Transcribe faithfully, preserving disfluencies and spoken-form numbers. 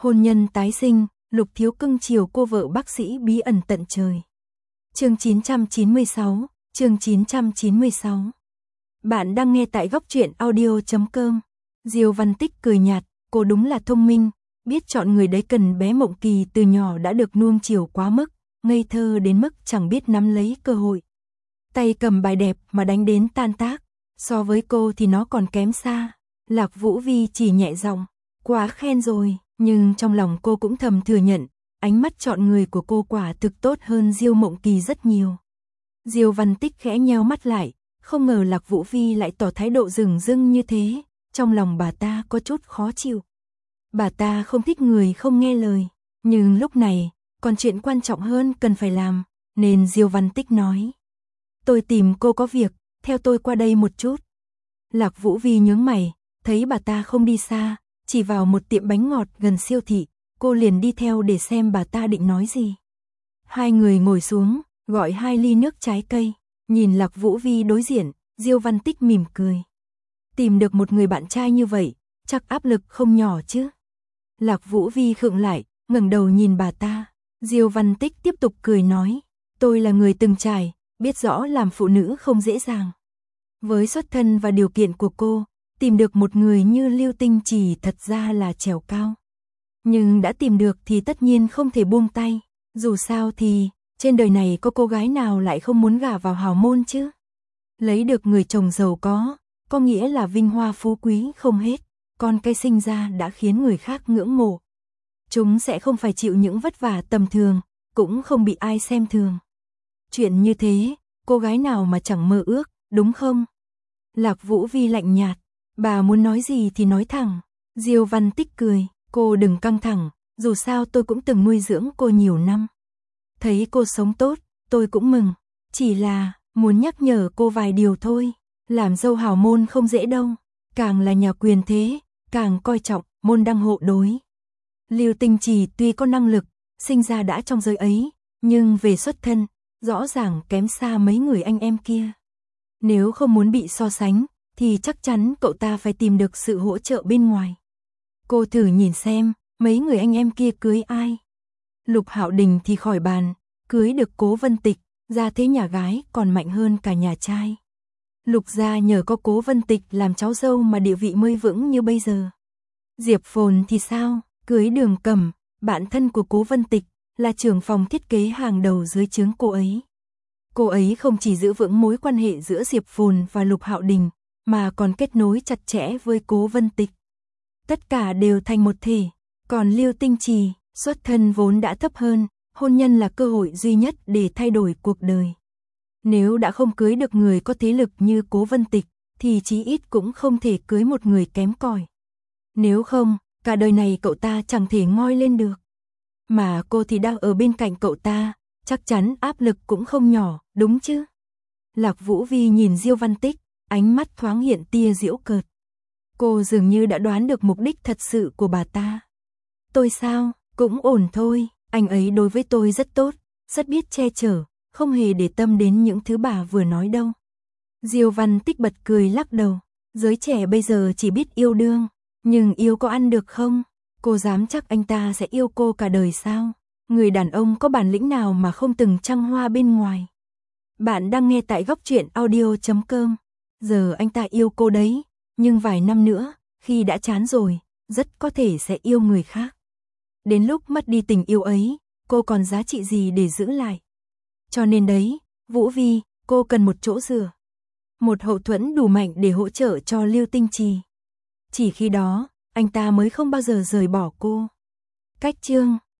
Hôn nhân tái sinh, Lục Thiếu cưng chiều cô vợ bác sĩ bí ẩn tận trời. Chương chín trăm chín mươi sáu, chương chín trăm chín mươi sáu. Bạn đang nghe tại góc truyện audio chấm com. Diêu Văn Tích cười nhạt, cô đúng là thông minh, biết chọn người đấy cần bé Mộng Kỳ từ nhỏ đã được nuông chiều quá mức, ngây thơ đến mức chẳng biết nắm lấy cơ hội. Tay cầm bài đẹp mà đánh đến tan tác, so với cô thì nó còn kém xa. Lạc Vũ Vi chỉ nhẹ giọng, quá khen rồi, nhưng trong lòng cô cũng thầm thừa nhận, ánh mắt chọn người của cô quả thực tốt hơn Diêu Mộng Kỳ rất nhiều. Diêu Văn Tích khẽ nheo mắt lại, không ngờ Lạc Vũ Vi lại tỏ thái độ dửng dưng như thế, trong lòng bà ta có chút khó chịu. Bà ta không thích người không nghe lời, nhưng lúc này, còn chuyện quan trọng hơn cần phải làm, nên Diêu Văn Tích nói. Tôi tìm cô có việc, theo tôi qua đây một chút. Lạc Vũ Vi nhướng mày, thấy bà ta không đi xa, chỉ vào một tiệm bánh ngọt gần siêu thị, cô liền đi theo để xem bà ta định nói gì. Hai người ngồi xuống, gọi hai ly nước trái cây, nhìn Lạc Vũ Vi đối diện, Diêu Văn Tích mỉm cười. Tìm được một người bạn trai như vậy, chắc áp lực không nhỏ chứ. Lạc Vũ Vi khựng lại, ngẩng đầu nhìn bà ta. Diêu Văn Tích tiếp tục cười nói, tôi là người từng trải, biết rõ làm phụ nữ không dễ dàng. Với xuất thân và điều kiện của cô, tìm được một người như Lưu Tinh Trì thật ra là trèo cao. Nhưng đã tìm được thì tất nhiên không thể buông tay, dù sao thì, trên đời này có cô gái nào lại không muốn gả vào hào môn chứ. Lấy được người chồng giàu có, có nghĩa là vinh hoa phú quý không hết, con cái sinh ra đã khiến người khác ngưỡng mộ. Chúng sẽ không phải chịu những vất vả tầm thường, cũng không bị ai xem thường. Chuyện như thế, cô gái nào mà chẳng mơ ước, đúng không? Lạc Vũ Vi lạnh nhạt, bà muốn nói gì thì nói thẳng. Diêu Văn Tích cười, cô đừng căng thẳng, dù sao tôi cũng từng nuôi dưỡng cô nhiều năm. Thấy cô sống tốt, tôi cũng mừng, chỉ là muốn nhắc nhở cô vài điều thôi. Làm dâu hào môn không dễ đâu, càng là nhà quyền thế, càng coi trọng môn đăng hộ đối. Lưu Tinh Trì tuy có năng lực, sinh ra đã trong giới ấy, nhưng về xuất thân, rõ ràng kém xa mấy người anh em kia. Nếu không muốn bị so sánh, thì chắc chắn cậu ta phải tìm được sự hỗ trợ bên ngoài. Cô thử nhìn xem, mấy người anh em kia cưới ai? Lục Hạo Đình thì khỏi bàn, cưới được Cố Vân Tịch, ra thế nhà gái còn mạnh hơn cả nhà trai. Lục gia nhờ có Cố Vân Tịch làm cháu dâu mà địa vị mới vững như bây giờ. Diệp Phồn thì sao? Cưới Đường Cẩm, bạn thân của Cố Vân Tịch, là trưởng phòng thiết kế hàng đầu dưới trướng cô ấy. Cô ấy không chỉ giữ vững mối quan hệ giữa Diệp Phồn và Lục Hạo Đình, mà còn kết nối chặt chẽ với Cố Vân Tịch. Tất cả đều thành một thể, còn Lưu Tinh Trì, xuất thân vốn đã thấp hơn, hôn nhân là cơ hội duy nhất để thay đổi cuộc đời. Nếu đã không cưới được người có thế lực như Cố Vân Tịch, thì chí ít cũng không thể cưới một người kém cỏi. Nếu không, cả đời này cậu ta chẳng thể ngoi lên được. Mà cô thì đang ở bên cạnh cậu ta, chắc chắn áp lực cũng không nhỏ, đúng chứ? Lạc Vũ Vi nhìn Diêu Văn Tích, ánh mắt thoáng hiện tia giễu cợt. Cô dường như đã đoán được mục đích thật sự của bà ta. Tôi sao, cũng ổn thôi, anh ấy đối với tôi rất tốt, rất biết che chở, không hề để tâm đến những thứ bà vừa nói đâu. Diêu Văn Tích bật cười lắc đầu, giới trẻ bây giờ chỉ biết yêu đương, nhưng yêu có ăn được không? Cô dám chắc anh ta sẽ yêu cô cả đời sao? Người đàn ông có bản lĩnh nào mà không từng trăng hoa bên ngoài? Bạn đang nghe tại góc truyện audio chấm com. Giờ anh ta yêu cô đấy, nhưng vài năm nữa, khi đã chán rồi, rất có thể sẽ yêu người khác. Đến lúc mất đi tình yêu ấy, cô còn giá trị gì để giữ lại? Cho nên đấy, Vũ Vi, cô cần một chỗ dựa. Một hậu thuẫn đủ mạnh để hỗ trợ cho Lưu Tinh Trì. Chỉ khi đó, anh ta mới không bao giờ rời bỏ cô. Cách chương